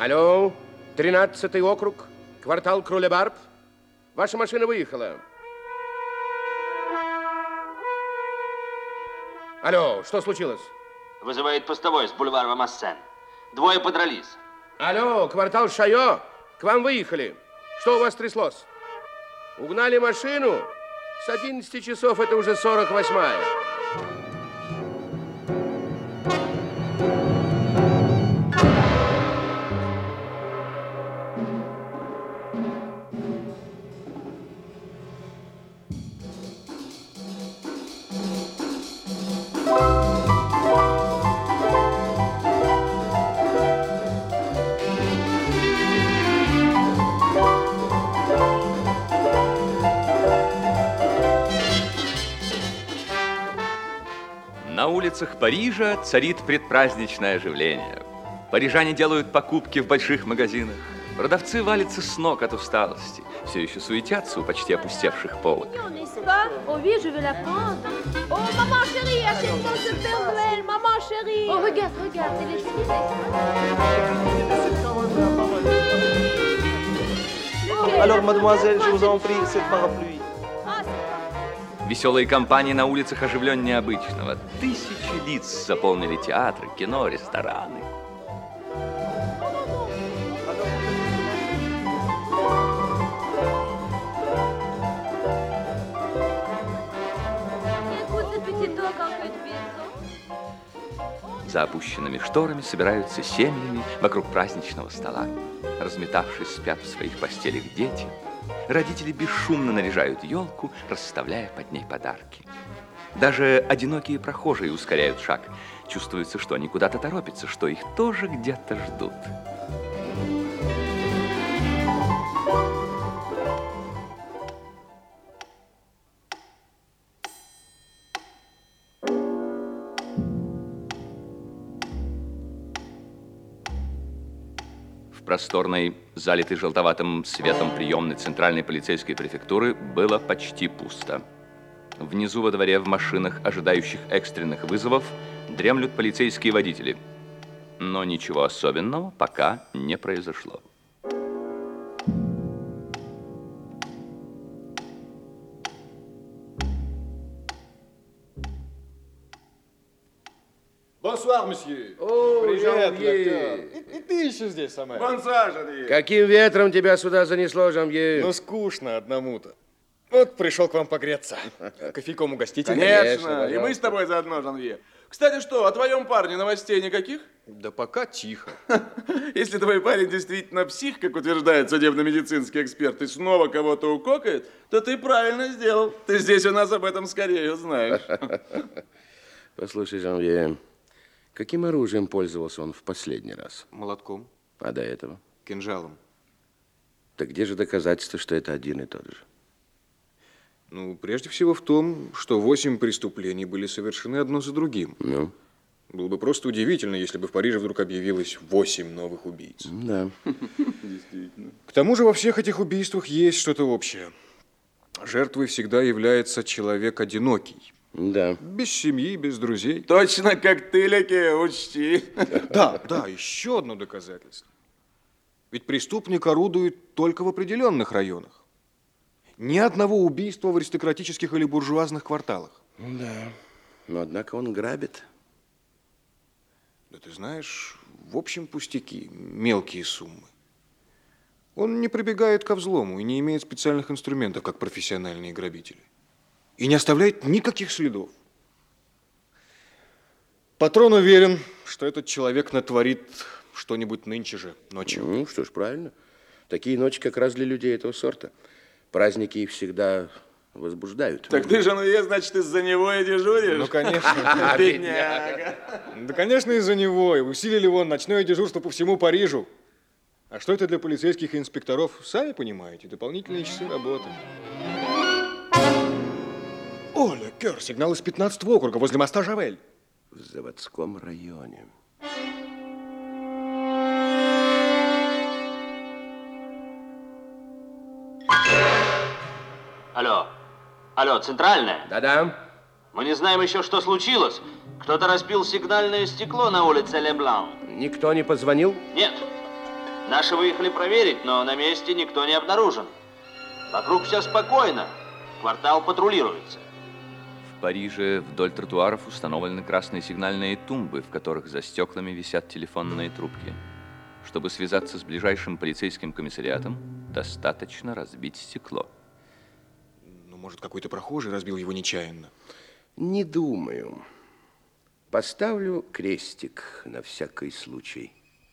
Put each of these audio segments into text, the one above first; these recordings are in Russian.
Алло, 13-й округ, квартал Кролебарб. Ваша машина выехала. Алло, что случилось? Вызывает постовой с бульвара Массен. Двое подрались. Алло, квартал Шайо, к вам выехали. Что у вас тряслось? Угнали машину? С 11 часов это уже 48-я. На улицах Парижа царит предпраздничное оживление. Парижане делают покупки в больших магазинах. Продавцы валятся с ног от усталости. Все еще суетятся у почти опустевших полок. Oh oui, je vais la prendre. Oh, maman chérie, achète-moi ce Père Noël, maman chérie. Oh, regarde, regarde, c'est les filets. Alors, mademoiselle, je vous en prie, cette parapluie. Веселые компании на улицах оживленнее обычного. Тысячи лиц заполнили театры, кино, рестораны. За опущенными шторами собираются семьями вокруг праздничного стола. Разметавшись, спят в своих постелях дети. Родители бесшумно наряжают елку, расставляя под ней подарки. Даже одинокие прохожие ускоряют шаг. Чувствуется, что они куда-то торопятся, что их тоже где-то ждут. В просторной, залитой желтоватым светом приемной центральной полицейской префектуры было почти пусто. Внизу во дворе в машинах, ожидающих экстренных вызовов, дремлют полицейские водители. Но ничего особенного пока не произошло. Bonsoir, monsieur. О, Привет, Жанвье. доктор. И ты еще здесь, Самэ. Бонсуар, Жанвье. Каким ветром тебя сюда занесло, Жанвье? Ну, скучно одному-то. Вот пришел к вам погреться. Кофейком угостите? Конечно, и мы с тобой заодно, Жанвье. Кстати, что, о твоем парне новостей никаких? Да пока тихо. Если твой парень действительно псих, как утверждает судебно-медицинский эксперт, и снова кого-то укокает, то ты правильно сделал. Ты здесь у нас об этом скорее узнаешь. Послушай, Жанвье, каким оружием пользовался он в последний раз? Молотком. А до этого? Кинжалом. Так где же доказательства, что это один и тот же? Ну, прежде всего в том, что 8 преступлений были совершены одно за другим. Ну? Было бы просто удивительно, если бы в Париже вдруг объявилось 8 новых убийц. Да. Действительно. К тому же во всех этих убийствах есть что-то общее. Жертвой всегда является человек одинокий. Да. Без семьи, без друзей. Точно как ты, Леки, учти. Да, еще одно доказательство. Ведь преступник орудует только в определенных районах. Ни одного убийства в аристократических или буржуазных кварталах. Да. Но однако он грабит. Да ты знаешь, в общем пустяки, мелкие суммы. Он не прибегает ко взлому и не имеет специальных инструментов, как профессиональные грабители. И не оставляет никаких следов. Патрон уверен, что этот человек натворит что-нибудь нынче же, ночью. Ну, что ж, правильно. Такие ночи как раз для людей этого сорта. Праздники их всегда возбуждают. Так ты, Жанвье, значит, из-за него и дежуришь? Ну, конечно. Бедняга. Да, конечно, из-за него. И усилили вон ночное дежурство по всему Парижу. А что это для полицейских и инспекторов? Сами понимаете, дополнительные часы работы. О, Лекер, сигнал из 15-го округа возле моста Жавель. В заводском районе. Алло. Алло, центральная? Да-да. Мы не знаем еще, что случилось. Кто-то разбил сигнальное стекло на улице Леблан. Никто не позвонил? Нет. Наши выехали проверить, но на месте никто не обнаружен. Вокруг все спокойно. Квартал патрулируется. В Париже вдоль тротуаров установлены красные сигнальные тумбы, в которых за стеклами висят телефонные трубки. Чтобы связаться с ближайшим полицейским комиссариатом, достаточно разбить стекло. Ну, может, какой-то прохожий разбил его нечаянно? Не думаю. Поставлю крестик на всякий случай.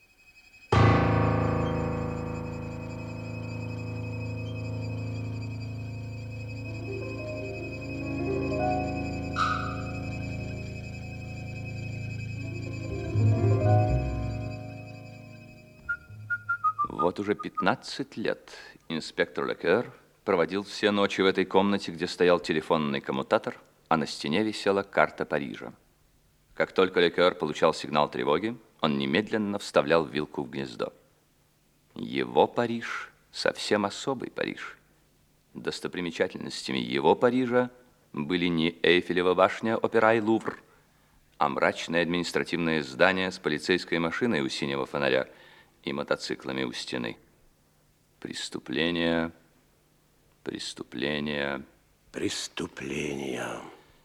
Вот уже 15 лет инспектор Лекер проводил все ночи в этой комнате, где стоял телефонный коммутатор, а на стене висела карта Парижа. Как только Лекер получал сигнал тревоги, он немедленно вставлял вилку в гнездо. Его Париж совсем особый Париж. Достопримечательностями его Парижа были не Эйфелева башня, опера и Лувр, а мрачное административное здание с полицейской машиной у синего фонаря и мотоциклами у стены. Преступление, преступление, Преступление.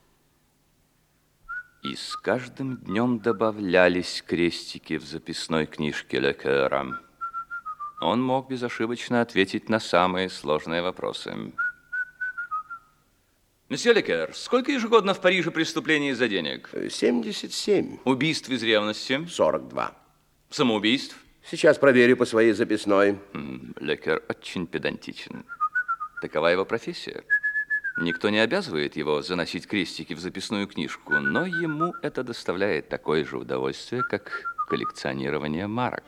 И с каждым днем добавлялись крестики в записной книжке Лекера. Он мог безошибочно ответить на самые сложные вопросы. Месье Лекер, сколько ежегодно в Париже преступлений из-за денег? 77. Убийств из ревности? 42. Самоубийств? Сейчас проверю по своей записной. Лекер очень педантичен. Такова его профессия. Никто не обязывает его заносить крестики в записную книжку, но ему это доставляет такое же удовольствие, как коллекционирование марок.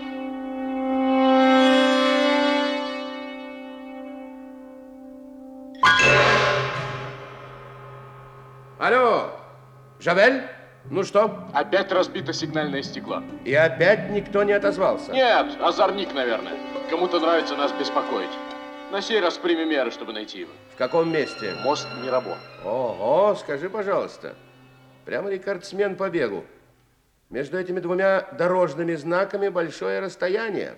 Алло, Жавель? Ну что? Опять разбито сигнальное стекло. И опять никто не отозвался? Нет, озорник, наверное. Кому-то нравится нас беспокоить. На сей раз примем меры, чтобы найти его. В каком месте? Мост Мирабо. Ого, скажи, пожалуйста. Прямо рекордсмен по бегу. Между этими двумя дорожными знаками большое расстояние.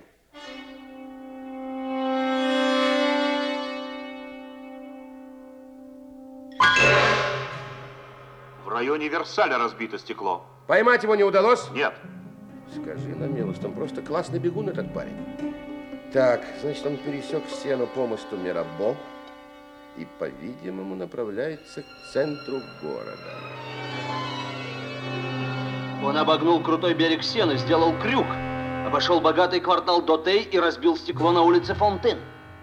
В районе Версаля разбито стекло. Поймать его не удалось? Нет. Скажи на милость, он просто классный бегун, этот парень. Так, значит, он пересек стену по мосту Мирабо и, по-видимому, направляется к центру города. Он обогнул крутой берег Сены, сделал крюк, обошел богатый квартал Дотей и разбил стекло на улице Фонтен.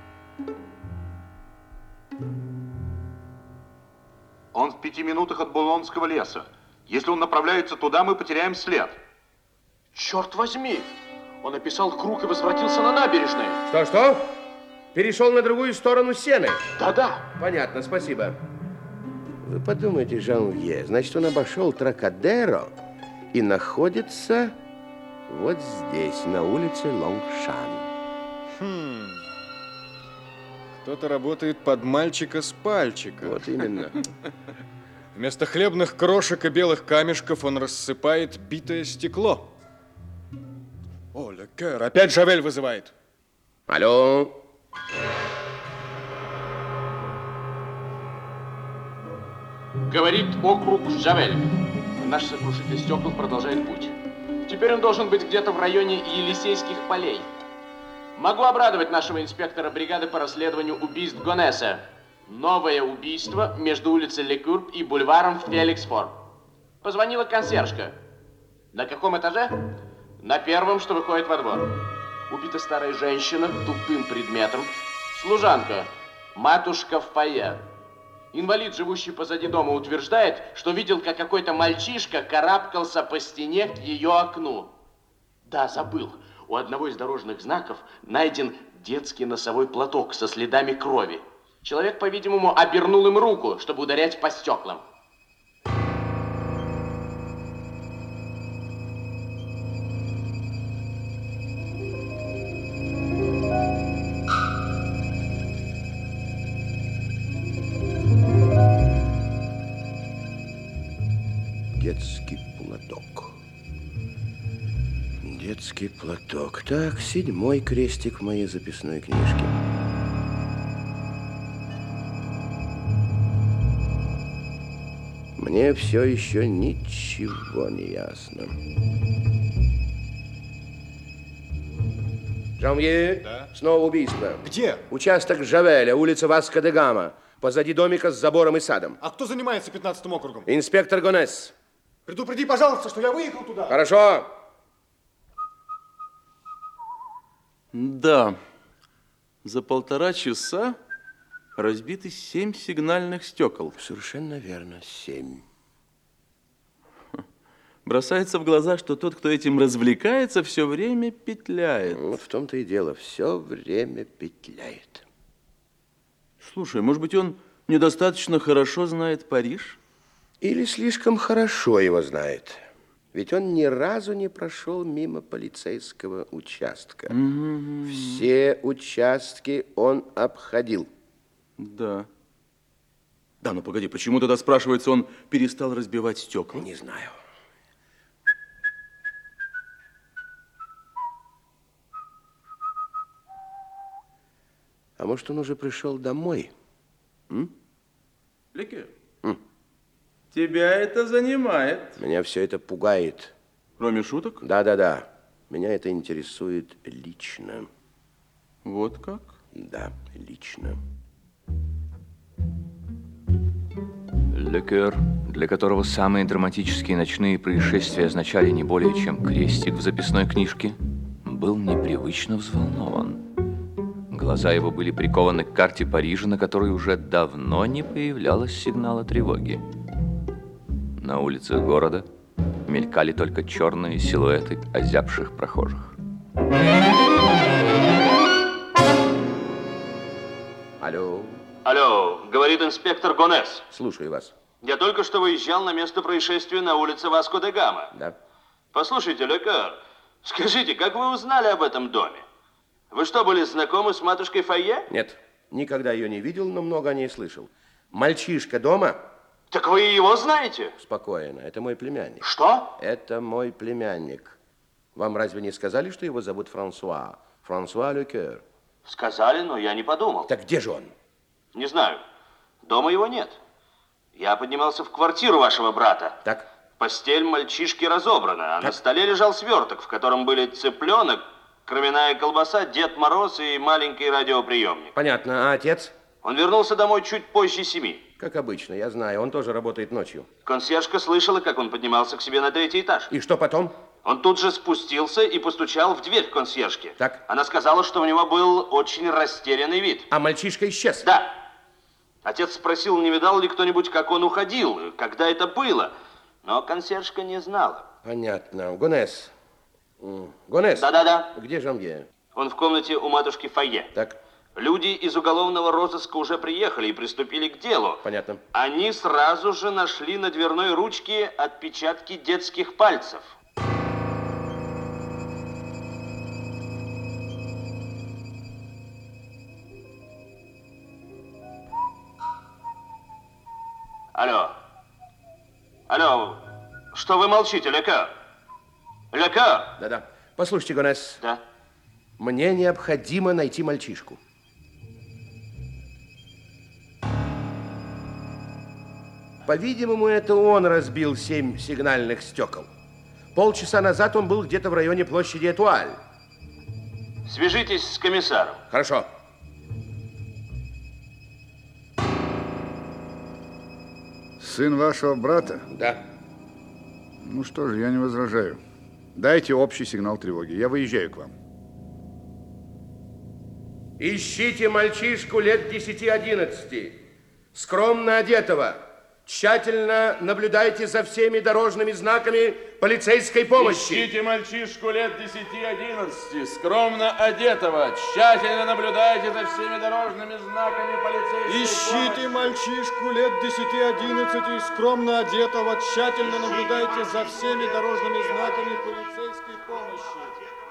Он в 5 минутах от Булонского леса. Если он направляется туда, мы потеряем след. Черт возьми! Он описал круг и возвратился на набережную. Что? Перешел на другую сторону Сены? Да-да. Понятно, спасибо. Вы подумайте, Жанвье, значит, он обошел Трокадеро и находится вот здесь, на улице Лонгшан. Кто-то работает под мальчика с пальчика. Вот именно. Вместо хлебных крошек и белых камешков он рассыпает битое стекло. О, Лекер, опять Жавель вызывает. Алло. Говорит округ Жавель. Наш сокрушитель стекол продолжает путь. Теперь он должен быть где-то в районе Елисейских полей. Могу обрадовать нашего инспектора бригады по расследованию убийств Гонесса. Новое убийство между улицей Лекюр и бульваром Феликсфор. Позвонила консьержка. На каком этаже? На первом, что выходит во двор. Убита старая женщина тупым предметом. Служанка. Матушка в фойе. Инвалид, живущий позади дома, утверждает, что видел, как какой-то мальчишка карабкался по стене к ее окну. Да, забыл. У одного из дорожных знаков найден детский носовой платок со следами крови. Человек, по-видимому, обернул им руку, чтобы ударять по стеклам. Детский платок. Детский платок. Так, 7-й крестик в моей записной книжке. Мне все еще ничего не ясно. Жанвье, да? Снова убийство. Где? Участок Жавеля, улица Васко-де-Гама. Позади домика с забором и садом. А кто занимается 15-м округом? Инспектор Гонес. Предупреди, пожалуйста, что я выехал туда. Хорошо. Да. За 1,5 часа разбиты 7 сигнальных стекол. Совершенно верно, 7. Бросается в глаза, что тот, кто этим развлекается, все время петляет. Вот в том-то и дело, все время петляет. Слушай, может быть, он недостаточно хорошо знает Париж? Или слишком хорошо его знает. Ведь он ни разу не прошел мимо полицейского участка. Все участки он обходил. Да. Да, ну погоди, почему тогда, спрашивается, он перестал разбивать стекла? Не знаю. А может, он уже пришел домой? Лекер, тебя это занимает. Меня все это пугает. Кроме шуток? Да. Меня это интересует лично. Вот как? Да, лично. Лекер, для которого самые драматические ночные происшествия означали не более чем крестик в записной книжке, был непривычно взволнован. Глаза его были прикованы к карте Парижа, на которой уже давно не появлялось сигнала тревоги. На улицах города мелькали только черные силуэты озябших прохожих. Алло. Алло, говорит инспектор Гонес. Слушаю вас. Я только что выезжал на место происшествия на улице Васко-де-Гама. Да. Послушайте, Лекер, скажите, как вы узнали об этом доме? Вы что, были знакомы с матушкой Фойе? Нет, никогда ее не видел, но много о ней слышал. Мальчишка дома? Так вы его знаете? Спокойно, это мой племянник. Что? Это мой племянник. Вам разве не сказали, что его зовут Франсуа? Франсуа Лекер. Сказали, но я не подумал. Так где же он? Не знаю. Дома его нет. Я поднимался в квартиру вашего брата. Так. Постель мальчишки разобрана, а на столе лежал сверток, в котором были цыпленок, кровяная колбаса, Дед Мороз и маленький радиоприемник. Понятно. А отец? Он вернулся домой чуть позже 7. Как обычно, я знаю. Он тоже работает ночью. Консьержка слышала, как он поднимался к себе на 3-й этаж. И что потом? Он тут же спустился и постучал в дверь консьержки. Так. Она сказала, что у него был очень растерянный вид. А мальчишка исчез? Да. Отец спросил, не видал ли кто-нибудь, как он уходил, когда это было. Но консьержка не знала. Понятно. Гонес. Гонес? Да. Где Жанвье? Он в комнате у матушки Фойе. Так. Люди из уголовного розыска уже приехали и приступили к делу. Понятно. Они сразу же нашли на дверной ручке отпечатки детских пальцев. Алло, что вы молчите, Лекер? Лекер? Да. Послушайте, Гонес. Да? Мне необходимо найти мальчишку. По-видимому, это он разбил 7 сигнальных стекол. Полчаса назад он был где-то в районе площади Этуаль. Свяжитесь с комиссаром. Хорошо. Сын вашего брата? Да. Ну что же, я не возражаю. Дайте общий сигнал тревоги. Я выезжаю к вам. Ищите мальчишку лет 10-11, скромно одетого. Тщательно наблюдайте за всеми дорожными знаками полицейской помощи. Ищите мальчишку лет 10-11, скромно одетого. Тщательно наблюдайте за всеми дорожными знаками полицейской помощи. Ищите мальчишку лет 10-11, скромно одетого. Тщательно наблюдайте за всеми дорожными знаками полицейской помощи.